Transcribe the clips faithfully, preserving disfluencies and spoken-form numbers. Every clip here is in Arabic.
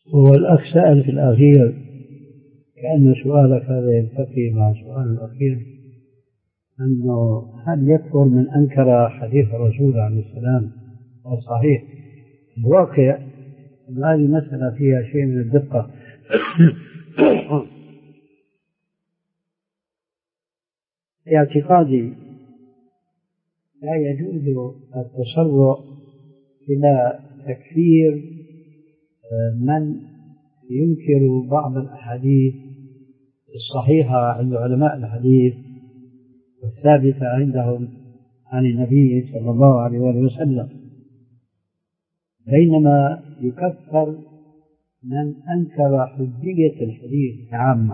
هو الأخ سأل في الأخير كأن سؤالك هذا يلتقي مع سؤال الأخير، أنه هل يكفر من أنكر حديث الرسول عليه السلام الصحيح؟ الواقع أن هذه مسألة فيها شيء من الدقة. في اعتقادي لا يجوز التسرع إلى تكفير من ينكر بعض الأحاديث الصحيحة عند علماء الحديث والثابتة عندهم عن النبي صلى الله عليه وسلم، بينما يكفر من أنكر حجية الحديث عامة.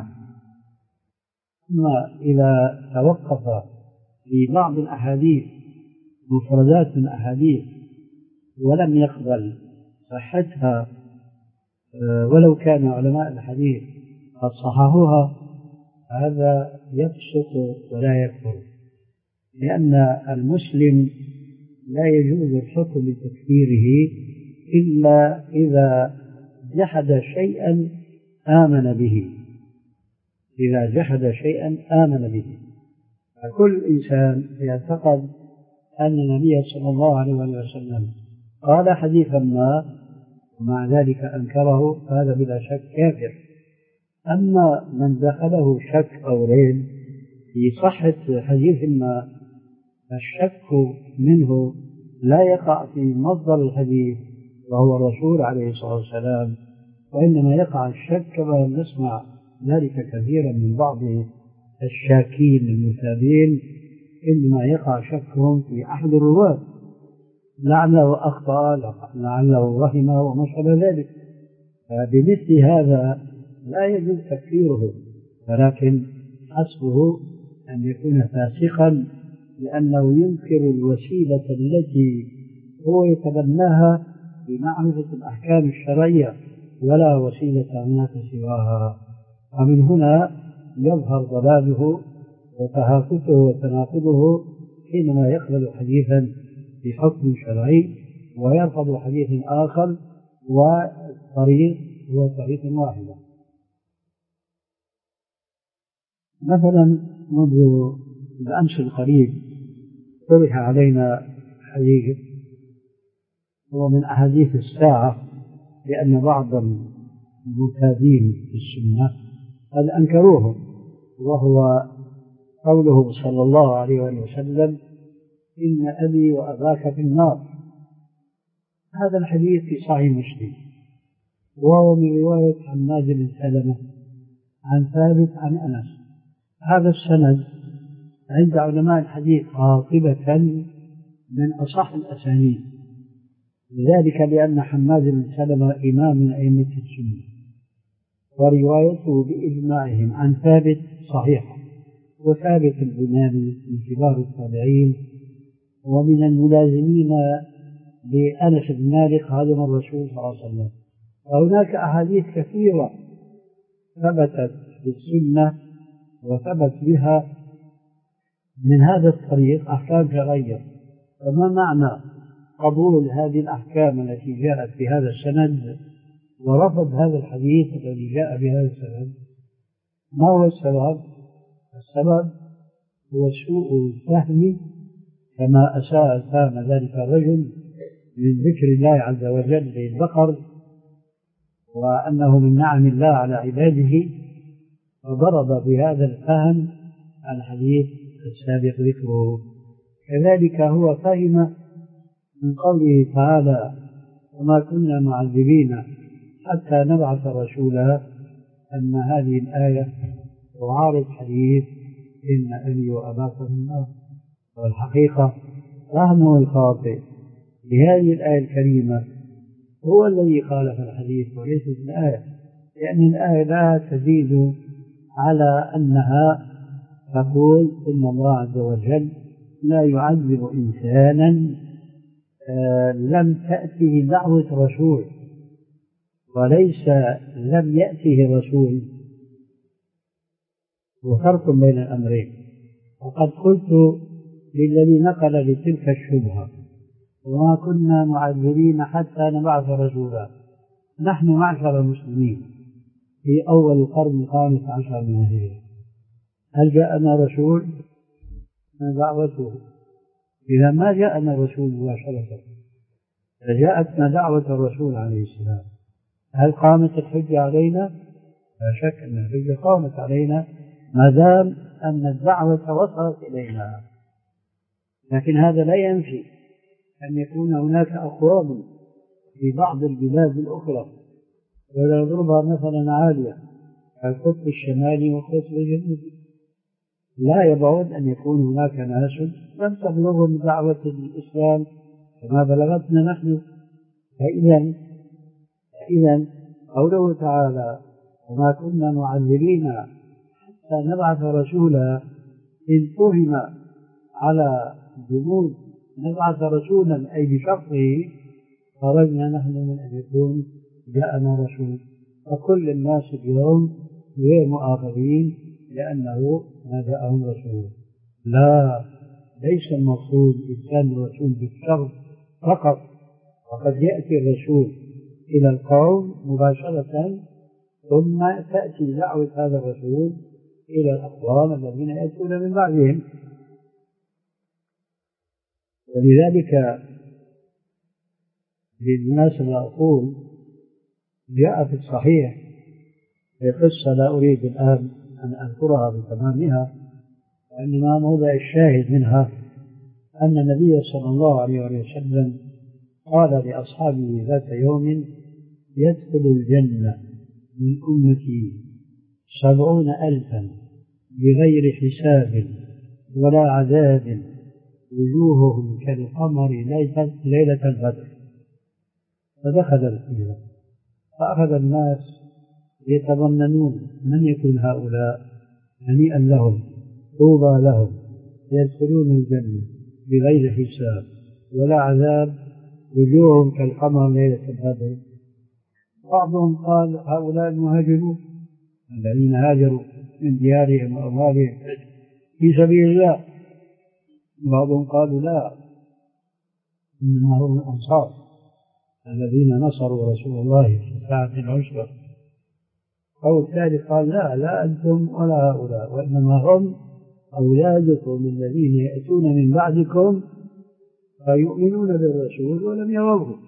أما إذا توقف في بعض الأحاديث مفردات من الأحاديث ولم يقبل صحتها ولو كان علماء الحديث قد صححوها، هذا يفسق ولا يكفر، لأن المسلم لا يجوز الحكم بتكفيره إلا إذا جحد شيئا آمن به. إذا جحد شيئا آمن به، فكل إنسان يعتقد أن النبي صلى الله عليه وسلم قال حديثا ما ومع ذلك أنكره، هذا بلا شك كافر. أما من دخله شك أو ريب في صحة حديث ما، الشك منه لا يقع في مصدر الحديث وهو الرسول عليه الصلاة والسلام، وإنما يقع الشك كما نسمع ذلك كثيرا من بعض الشاكين المتابعين، إنما يقع شكهم في أحد الرواة، لعله أخطأ لعله وهم وما شابه ذلك. فبمثل هذا لا يجوز تكفيره، ولكن حسبه أن يكون فاسقا، لأنه ينكر الوسيلة التي هو يتبناها بمعرفة الأحكام الشرعية ولا وسيلة هناك سواها. ومن هنا يظهر ضلاله وتهافته وتناقضه حينما يقبل حديثا بحكم شرعي ويرفض حديث آخر، والطريق هو طريق واحدة. مثلا منذ الأمس القريب طرح علينا حديث هو من أحاديث الساعة، لأن بعض المعتادين في السنة قد أنكروه، وهو قوله صلى الله عليه وسلم: إن أبي وأباك في النار. هذا الحديث في صحيح مسلم، وهو من رواية حماد بن سلمة عن ثابت عن أنس. هذا السند عند علماء الحديث قاطبة من أصح الأسانيد، ذلك لأن حماد بن سلمة إمام من أئمة السنة، وروايته بإجماعهم عن ثابت صحيحة، وثابت البناني من كبار التابعين ومن الملازمين لأنس بن مالك خادم الرسول صلى الله عليه وسلم. وهناك أحاديث كثيرة ثبتت بالسنة وثبت بها من هذا الطريق أحكام شرعية. فما معنى قبول هذه الأحكام التي جاءت بهذا السند ورفض هذا الحديث الذي جاء بهذا السند؟ ما هو السبب؟ السبب هو سوء الفهم، كما أساء فهم ذلك الرجل من ذكر الله عز وجل للبقر وأنه من نعم الله على عباده، وضرب بهذا الفهم الحديث السابق ذكره. كذلك هو فهم من قوله تعالى: وما كنا معذبين حتى نبعث رسولا، أن هذه الآية تعارض حديث إن أبي وأباك في النار. والحقيقة فهمه الخاطئ لهذه الآية الكريمة هو الذي خالف الحديث وليست الآية، لأن الآية لا تزيد على أنها تقول إن الله عز وجل لا يعذب إنسانا آه لم تأته دعوة رسول، وليس لم يأته رسول، وفرق بين الأمرين. وقد قلت للذي نقل لتلك الشبهة: وما كنا معذبين حتى نبعث رسولا، نحن معشر المسلمين في أول القرن الخامس عشر من الهجرة، هل جاءنا رسول؟ ما دعوته؟ إذا ما جاءنا الرسول مباشرة، فجاءتنا دعوة الرسول عليه السلام، هل قامت الحجة علينا؟ لا شك أن الحجة قامت علينا ما دام أن الدعوة وصلت إلينا. لكن هذا لا ينفي أن يكون هناك أقوام في بعض البلاد الأخرى، ولا نضربها مثلا عالية القطب الشمالي والقطب الجنوبي، لا يبعد أن يكون هناك ناس لم تبلغهم دعوة الإسلام كما بلغتنا نحن. فإذا فإذا قوله تعالى وما كنا معذبين حتى نبعث رسولا، إن فهم على جمود نبعث رسولا أي بشرطه، خرجنا نحن من أن يكون جاءنا رسول. فكل الناس اليوم غير مؤاخذين لأنه ما جاءهم رسول. لا، ليس المقصود إرسال الرسول بالشرط فقط، وقد يأتي الرسول إلى القوم مباشرة ثم تأتي دعوة هذا الرسول إلى الأقوام الذين يأتون من بعدهم. ولذلك بالمناسبة أقول جاء في الصحيح في قصة لا أريد الآن أن أذكرها بتمامها، وإنما موضع الشاهد منها أن النبي صلى الله عليه وسلم قال لأصحابه ذات يوم يدخل الجنة من أمتي سبعون ألفا بغير حساب ولا عذاب وجوههم كالقمر ليلة البدر. فدخل الحجرة فأخذ الناس يتظننون من يكون هؤلاء، هنيئا لهم طوبى لهم يدخلون الجنة بغير حساب ولا عذاب وجوههم كالقمر ليلة البدر. بعضهم قال هؤلاء المهاجرون الذين هاجروا من ديارهم وأموالهم في سبيل الله. بعضهم قالوا لا، إنما هم الأنصار الذين نصروا رسول الله في ساعة العسرة. أو الثالث قال لا لا أنتم ولا هؤلاء، وإنما هم أولادكم الذين يأتون من بعدكم فيؤمنون بالرسول ولم يروه.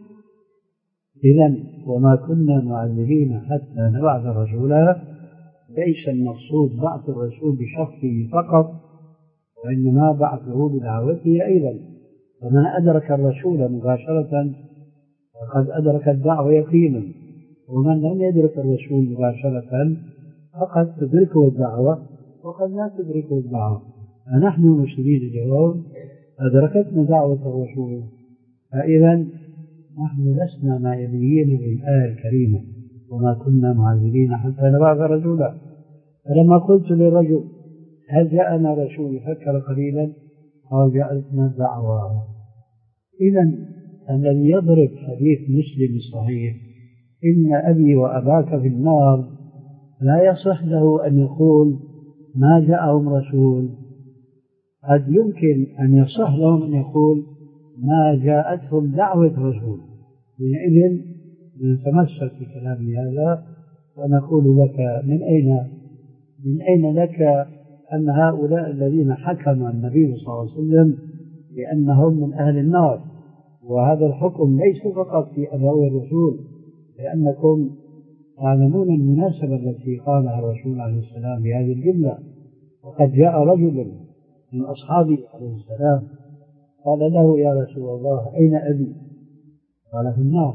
إذن وما كنا معذبين حتى نبعث رسولا، ليس المقصود بعث الرسول بشخصه فقط، وإنما بعثه بدعوته أيضا. فمن أدرك الرسول مباشرة فقد أدرك الدعوة يقينا، ومن لم يدرك الرسول مباشرة فقد تدركه الدعوة وقد لا تدركه الدعوة. فنحن المسلمين اليوم أدركتنا دعوة الرسول، فإذا نحن لسنا معذبين بالآية الكريمة وما كنا معذبين حتى نبعث رسولا. فلما قلت للرجل هل جاءنا رسول فكر قليلا قال جاءتنا الدعوة. إذا الذي يضرب حديث مسلم الصحيح إن أبي وأباك في النار لا يصح له أن يقول ما جاءهم رسول. قد يمكن أن يصح لهم أن يقول ما جاءتهم دعوة رسول. حينئذ نتمسك بكلام هذا ونقول لك من أين من أين لك أن هؤلاء الذين حكم النبي صلى الله عليه وسلم بأنهم من أهل النار؟ وهذا الحكم ليس فقط في أبوي الرسول، لأنكم تعلمون المناسبة التي قالها الرسول عليه السلام بهذه الجملة. وقد جاء رجل من أصحابه عليه السلام قال له يا رسول الله أين أبي؟ قال في النار،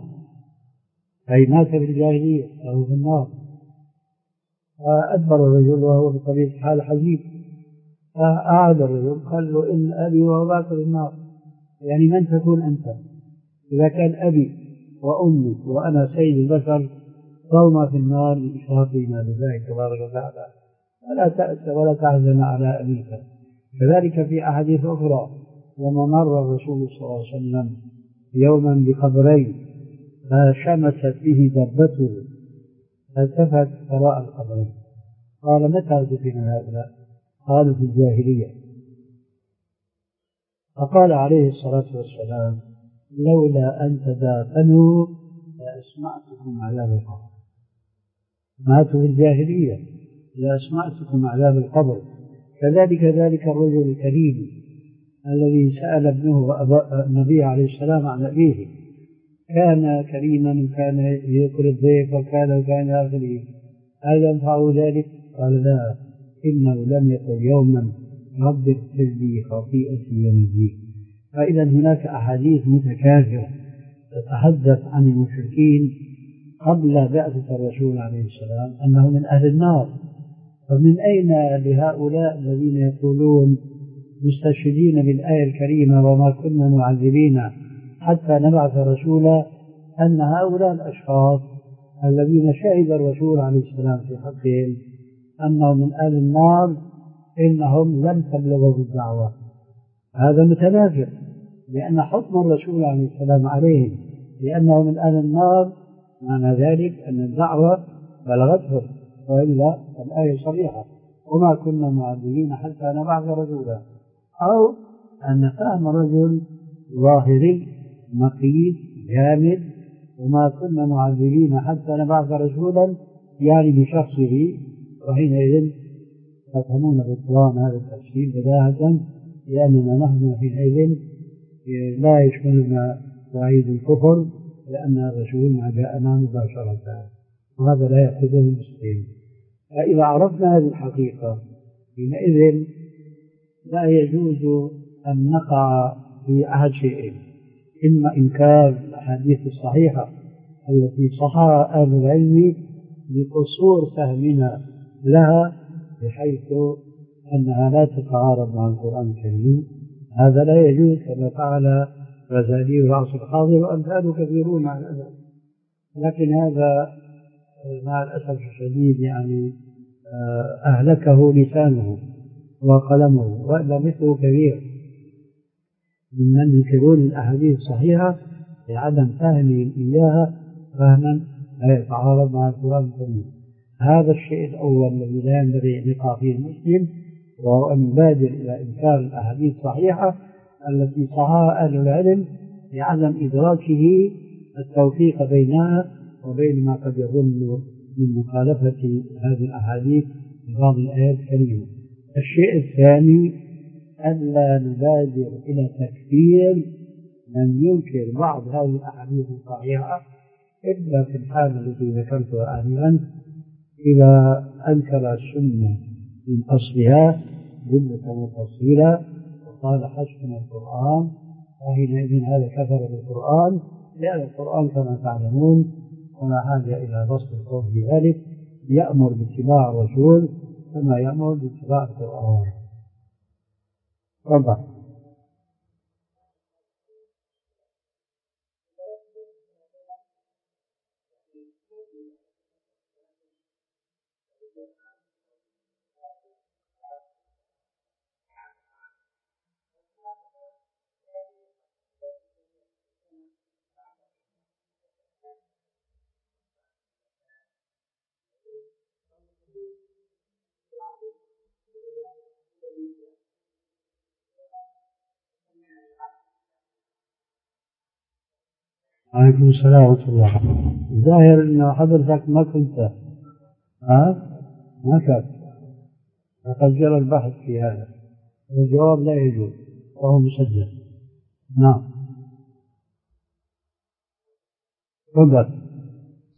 أي مات في الجاهلية فهو في النار. فأدبر الرجل وهو بطبيعة الحال حزين، فأعاد الرجل قال له إن أبي وأباك في النار، يعني من تكون أنت؟ إذا كان أبي وأمي وأنا سيد البشر فهما في النار لإشراكهما بالله تبارك وتعالى، ولا تأس ولا تحزن على أبيك. كذلك في أحاديث أخرى لما مر الرسول صلى الله عليه وسلم يوما بقبرين فشمست به دبته فالتفت وراء القبرين قال متى دفن هؤلاء؟ قالوا في الجاهلية. فقال عليه الصلاة والسلام لولا أن تدافنوا لأسمعتكم عذاب القبر. ماتوا في الجاهلية لأسمعتكم عذاب القبر. كذلك ذلك الرجل الكريم الذي سأل ابنه النبي عليه السلام عن أبيه، كان كريما وكان يأكل الضيف وكان وكان آخره، هل ينفع ذلك؟ قال لا، إنه لم يقل يوما رب اغفر لي خطيئتي يوم الدين. فإذا هناك أحاديث متكاثرة تتحدث عن المشركين قبل بعثة الرسول عليه السلام أنه من أهل النار. فمن أين لهؤلاء الذين يقولون مستشهدين بالآية الكريمة وما كنا معذبين حتى نبعث رسولا، أن هؤلاء الأشخاص الذين شهد الرسول عليه السلام في حقهم أنهم من أهل النار إنهم لم تبلغوا بالدعوة؟ هذا متنافر، لأن حكم الرسول عليه السلام عليهم لأنه من أهل النار معنى ذلك أن الدعوة بلغتهم، وإلا الآية صريحة وما كنا معذبين حتى نبعث رسولا. أو أن فهم رجل ظاهري مقيت جامد وما كنا معذبين حتى نبعث رسولا يعني بشخصه، وحينئذ تفهمون بالقرآن هذا التفسير بداهة، لأننا نحن حينئذ لا يشملنا وعيد الكفر لأن الرسول ما جاءنا مباشرة، وهذا لا يأخذه المسلمين. فإذا عرفنا هذه الحقيقة حينئذ لا يجوز أن نقع في أحد شيئين: إما إنكار الأحاديث الصحيحة التي صحها أهل العلم لقصور فهمنا لها بحيث أنها لا تتعارض مع القرآن الكريم، هذا لا يجوز كما فعل غزالي العصر الحاضر وأمثاله كثيرون على الأسف. لكن هذا مع الأسف الشديد يعني أهلكه لسانه وقلمه، وإلا مثله كبير ممن ينكرون الأحاديث الصحيحة لعدم فهمهم إياها فهما لا يتعارض مع القرآن الكريم. هذا الشيء الأول الذي لا ينبغي أن يقع فيه المسلم، وهو أن يبادر إلى إنكار الأحاديث الصحيحة التي صحها أهل العلم لعدم إدراكه التوفيق بينها وبين ما قد يظن من مخالفة هذه الأحاديث ببعض الآيات الكريمة. الشيء الثاني ألا نبادر إلى تكفير من ينكر بعض هذه الأحاديث الصحيحة إلا في الحالة التي ذكرتها آنفا، إذا أنكر السنة من أصلها جملة وتفصيلا وقال حسبنا القرآن، وحينئذ هذا كفر بالقرآن، لأن القرآن كما تعلمون ولا حاجة إلى بسط القول بذلك يأمر باتباع الرسول كما يأمر باتباع القرآن. طبعا عليكم السلام ورحمة الله. الظاهر أن حضرتك ما كنت ها ما كان لقد جرى البحث في هذا والجواب لا يجوز وهو مسجل. نعم تفضل.